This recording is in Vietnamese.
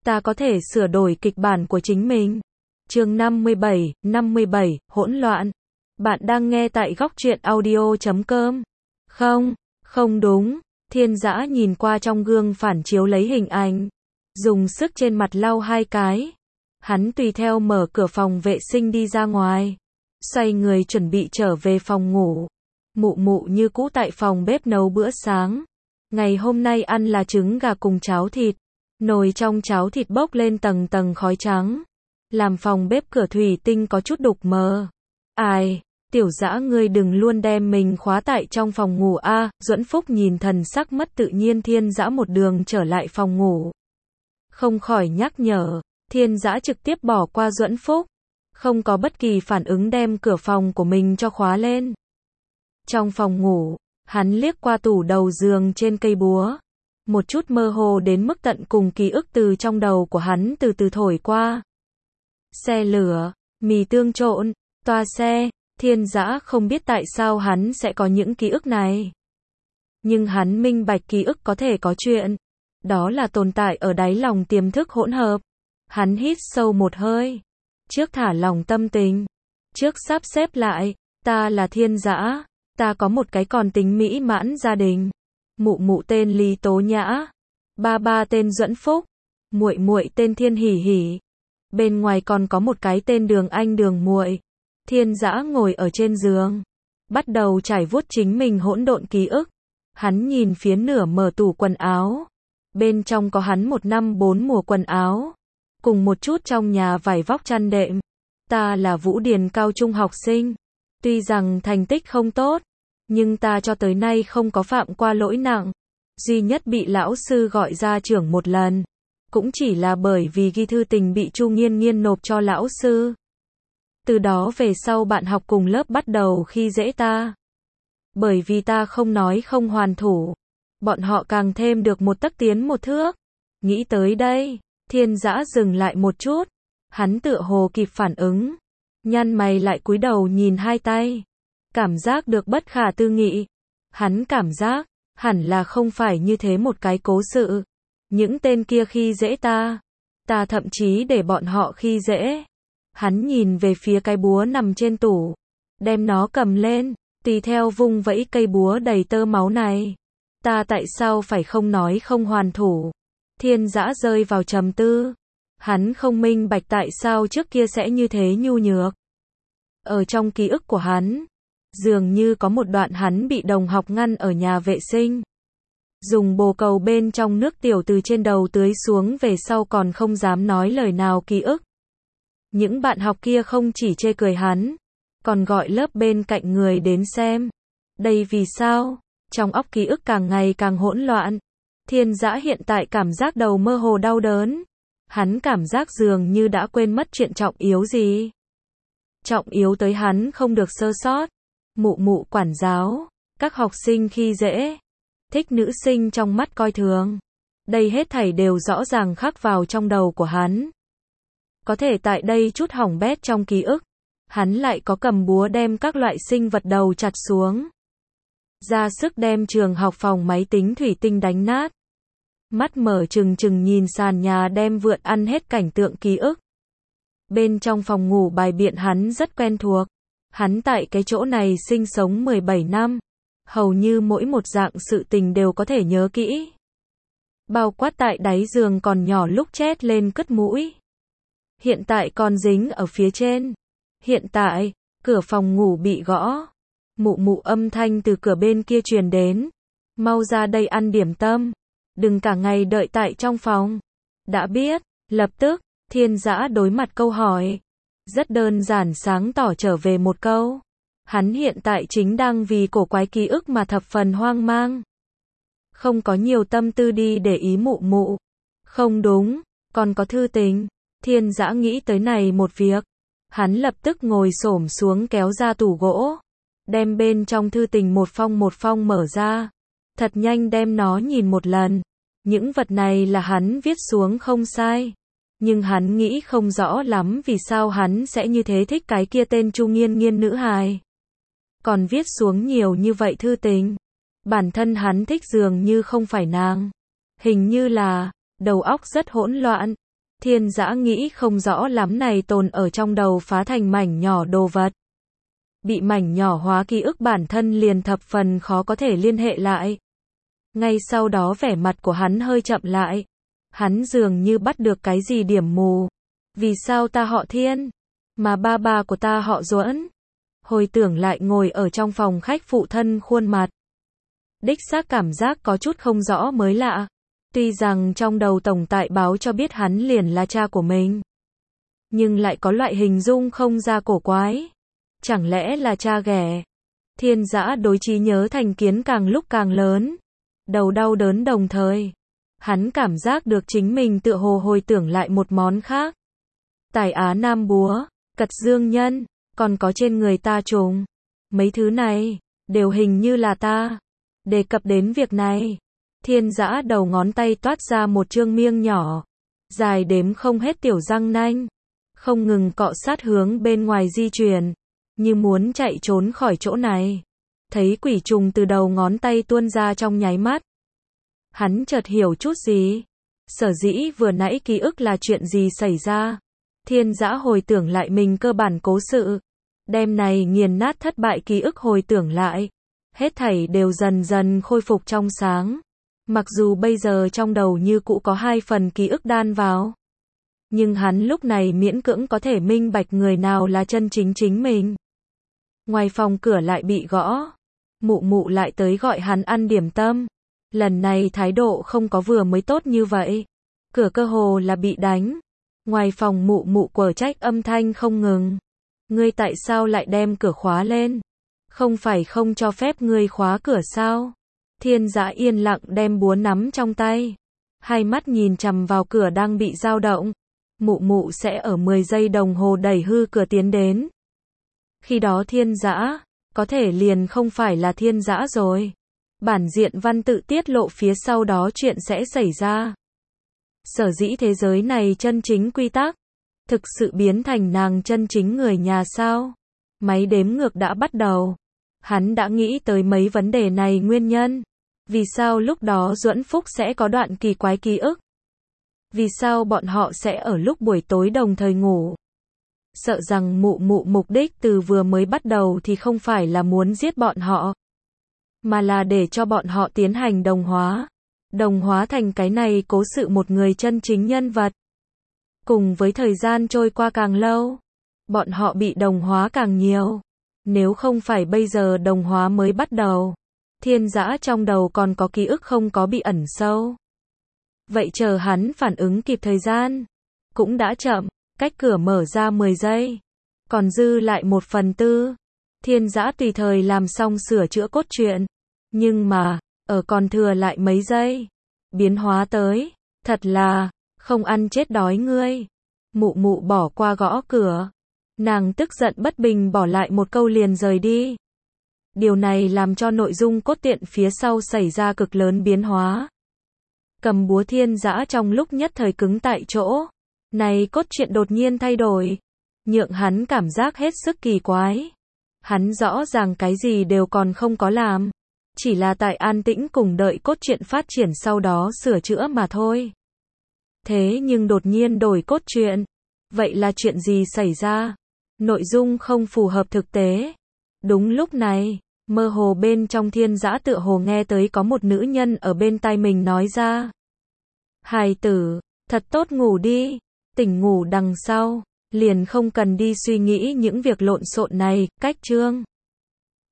ta có thể sửa đổi kịch bản của chính mình. Chương 57, hỗn loạn. Bạn đang nghe tại góc truyện audio.com. Không đúng. Thiên Dã nhìn qua trong gương phản chiếu lấy hình ảnh, dùng sức trên mặt lau 2 cái. Hắn tùy theo mở cửa phòng vệ sinh đi ra ngoài, xoay người chuẩn bị trở về phòng ngủ. Mụ mụ như cũ tại phòng bếp nấu bữa sáng. Ngày hôm nay ăn là trứng gà cùng cháo thịt. Nồi trong cháo thịt bốc lên tầng tầng khói trắng, làm phòng bếp cửa thủy tinh có chút đục mờ. Ai, Tiểu Dã ngươi đừng luôn đem mình khóa tại trong phòng ngủ a. Duẫn Phúc nhìn thần sắc mất tự nhiên Thiên Dã một đường trở lại phòng ngủ, không khỏi nhắc nhở. Thiên Dã trực tiếp bỏ qua Duẫn Phúc, không có bất kỳ phản ứng đem cửa phòng của mình cho khóa lên. Trong phòng ngủ, hắn liếc qua tủ đầu giường trên cây búa, một chút mơ hồ đến mức tận cùng ký ức từ trong đầu của hắn từ từ thổi qua. Xe lửa, mì tương trộn, toa xe. Thiên Dã không biết tại sao hắn sẽ có những ký ức này, nhưng hắn minh bạch ký ức có thể có chuyện, đó là tồn tại ở đáy lòng tiềm thức hỗn hợp. Hắn hít sâu một hơi, trước thả lỏng tâm tình, trước sắp xếp lại. Ta là Thiên Dã, ta có một cái còn tính mỹ mãn gia đình. Mụ mụ tên Lý Tố Nhã, ba tên Duẫn Phúc, muội muội tên Thiên Hỉ Hỉ. Bên ngoài còn có một cái tên Đường Anh Đường muội. Thiên Dã ngồi ở trên giường, bắt đầu trải vuốt chính mình hỗn độn ký ức. Hắn nhìn phía nửa mở tủ quần áo, bên trong có hắn 1 năm 4 mùa quần áo, cùng một chút trong nhà vải vóc chăn đệm. Ta là Vũ Điền cao trung học sinh, tuy rằng thành tích không tốt, nhưng ta cho tới nay không có phạm qua lỗi nặng, duy nhất bị lão sư gọi ra trường một lần, cũng chỉ là bởi vì ghi thư tình bị Chu Nghiên Nghiên nộp cho lão sư. Từ đó về sau bạn học cùng lớp bắt đầu khi dễ ta. Bởi vì ta không nói không hoàn thủ, bọn họ càng thêm được một tấc tiến một thước. Nghĩ tới đây, Thiên Dã dừng lại một chút, hắn tựa hồ kịp phản ứng, nhăn mày lại cúi đầu nhìn 2 tay, cảm giác được bất khả tư nghị. Hắn cảm giác, hẳn là không phải như thế một cái cố sự. Những tên kia khi dễ ta thậm chí để bọn họ khi dễ. Hắn nhìn về phía cái búa nằm trên tủ, đem nó cầm lên, tùy theo vung vẫy cây búa đầy tơ máu này. Ta tại sao phải không nói không hoàn thủ? Thiên Dã rơi vào trầm tư. Hắn không minh bạch tại sao trước kia sẽ như thế nhu nhược. Ở trong ký ức của hắn, dường như có một đoạn hắn bị đồng học ngăn ở nhà vệ sinh, dùng bồ cầu bên trong nước tiểu từ trên đầu tưới xuống về sau còn không dám nói lời nào ký ức. Những bạn học kia không chỉ chê cười hắn, còn gọi lớp bên cạnh người đến xem. Đây vì sao? Trong óc ký ức càng ngày càng hỗn loạn. Thiên Dã hiện tại cảm giác đầu mơ hồ đau đớn. Hắn cảm giác dường như đã quên mất chuyện trọng yếu gì. Trọng yếu tới hắn không được sơ sót. Mụ mụ quản giáo, các học sinh khi dễ, thích nữ sinh trong mắt coi thường. Đây hết thảy đều rõ ràng khắc vào trong đầu của hắn. Có thể tại đây chút hỏng bét trong ký ức, hắn lại có cầm búa đem các loại sinh vật đầu chặt xuống, ra sức đem trường học phòng máy tính thủy tinh đánh nát. Mắt mở trừng trừng nhìn sàn nhà đem vượn ăn hết cảnh tượng ký ức. Bên trong phòng ngủ bài biện hắn rất quen thuộc. Hắn tại cái chỗ này sinh sống 17 năm, hầu như mỗi một dạng sự tình đều có thể nhớ kỹ. Bao quát tại đáy giường còn nhỏ lúc chét lên cất mũi, hiện tại còn dính ở phía trên. Hiện tại, cửa phòng ngủ bị gõ. Mụ mụ âm thanh từ cửa bên kia truyền đến. Mau ra đây ăn điểm tâm. Đừng cả ngày đợi tại trong phòng. Đã biết, lập tức, Thiên Dã đối mặt câu hỏi. Rất đơn giản sáng tỏ trở về một câu. Hắn hiện tại chính đang vì cổ quái ký ức mà thập phần hoang mang. Không có nhiều tâm tư đi để ý mụ mụ. Không đúng, còn có thư tình. Thiên Dã nghĩ tới này một việc. Hắn lập tức ngồi xổm xuống kéo ra tủ gỗ, đem bên trong thư tình một phong mở ra, thật nhanh đem nó nhìn một lần. Những vật này là hắn viết xuống không sai, nhưng hắn nghĩ không rõ lắm vì sao hắn sẽ như thế thích cái kia tên Chu Nghiên Nghiên nữ hài. Còn viết xuống nhiều như vậy thư tình. Bản thân hắn thích dường như không phải nàng. Hình như là, đầu óc rất hỗn loạn. Thiên Dã nghĩ không rõ lắm này tồn ở trong đầu phá thành mảnh nhỏ đồ vật. Bị mảnh nhỏ hóa ký ức bản thân liền thập phần khó có thể liên hệ lại. Ngay sau đó vẻ mặt của hắn hơi chậm lại. Hắn dường như bắt được cái gì điểm mù. Vì sao ta họ Thiên, mà ba của ta họ Duẫn? Hồi tưởng lại ngồi ở trong phòng khách phụ thân khuôn mặt. Đích xác cảm giác có chút không rõ mới lạ. Tuy rằng trong đầu tổng tại báo cho biết hắn liền là cha của mình. Nhưng lại có loại hình dung không ra cổ quái. Chẳng lẽ là cha ghẻ? Thiên Dã đối trí nhớ thành kiến càng lúc càng lớn. Đầu đau đớn đồng thời. Hắn cảm giác được chính mình tựa hồ hồi tưởng lại một món khác. Tài Á Nam Búa, Cật Dương Nhân, còn có trên người ta trùng. Mấy thứ này, đều hình như là ta. Đề cập đến việc này, Thiên Dã đầu ngón tay toát ra một chương miêng nhỏ. Dài đếm không hết tiểu răng nanh. Không ngừng cọ sát hướng bên ngoài di chuyển. Như muốn chạy trốn khỏi chỗ này. Thấy quỷ trùng từ đầu ngón tay tuôn ra trong nháy mắt. Hắn chợt hiểu chút gì. Sở dĩ vừa nãy ký ức là chuyện gì xảy ra. Thiên Dã hồi tưởng lại mình cơ bản cố sự. Đêm này nghiền nát thất bại ký ức hồi tưởng lại. Hết thảy đều dần dần khôi phục trong sáng. Mặc dù bây giờ trong đầu như cũ có 2 phần ký ức đan vào. Nhưng hắn lúc này miễn cưỡng có thể minh bạch người nào là chân chính chính mình. Ngoài phòng cửa lại bị gõ. Mụ mụ lại tới gọi hắn ăn điểm tâm. Lần này thái độ không có vừa mới tốt như vậy. Cửa cơ hồ là bị đánh. Ngoài phòng mụ mụ quở trách âm thanh không ngừng. Ngươi tại sao lại đem cửa khóa lên? Không phải không cho phép ngươi khóa cửa sao? Thiên Dã yên lặng đem búa nắm trong tay. Hai mắt nhìn chằm vào cửa đang bị dao động. Mụ mụ sẽ ở 10 giây đồng hồ đẩy hư cửa tiến đến. Khi đó Thiên Dã, có thể liền không phải là Thiên Dã rồi. Bản diện văn tự tiết lộ phía sau đó chuyện sẽ xảy ra. Sở dĩ thế giới này chân chính quy tắc, thực sự biến thành nàng chân chính người nhà sao? Máy đếm ngược đã bắt đầu. Hắn đã nghĩ tới mấy vấn đề này nguyên nhân. Vì sao lúc đó Duẫn Phúc sẽ có đoạn kỳ quái ký ức? Vì sao bọn họ sẽ ở lúc buổi tối đồng thời ngủ? Sợ rằng mụ mụ mục đích từ vừa mới bắt đầu thì không phải là muốn giết bọn họ, mà là để cho bọn họ tiến hành đồng hóa. Đồng hóa thành cái này cố sự một người chân chính nhân vật. Cùng với thời gian trôi qua càng lâu, bọn họ bị đồng hóa càng nhiều. Nếu không phải bây giờ đồng hóa mới bắt đầu, Thiên Dã trong đầu còn có ký ức không có bị ẩn sâu. Vậy chờ hắn phản ứng kịp thời gian, cũng đã chậm, cách cửa mở ra 10 giây. Còn dư lại 1/4. Thiên Dã tùy thời làm xong sửa chữa cốt truyện. Nhưng mà, ở còn thừa lại mấy giây. Biến hóa tới, thật là, không ăn chết đói ngươi. Mụ mụ bỏ qua gõ cửa. Nàng tức giận bất bình bỏ lại một câu liền rời đi. Điều này làm cho nội dung cốt truyện phía sau xảy ra cực lớn biến hóa. Cầm búa Thiên Dã trong lúc nhất thời cứng tại chỗ. Này cốt truyện đột nhiên thay đổi. Nhượng hắn cảm giác hết sức kỳ quái. Hắn rõ ràng cái gì đều còn không có làm. Chỉ là tại an tĩnh cùng đợi cốt truyện phát triển sau đó sửa chữa mà thôi. Thế nhưng đột nhiên đổi cốt truyện. Vậy là chuyện gì xảy ra? Nội dung không phù hợp thực tế. Đúng lúc này, mơ hồ bên trong Thiên Dã tựa hồ nghe tới có một nữ nhân ở bên tai mình nói ra. Hài tử, thật tốt ngủ đi. Tỉnh ngủ đằng sau, liền không cần đi suy nghĩ những việc lộn xộn này. Cách chương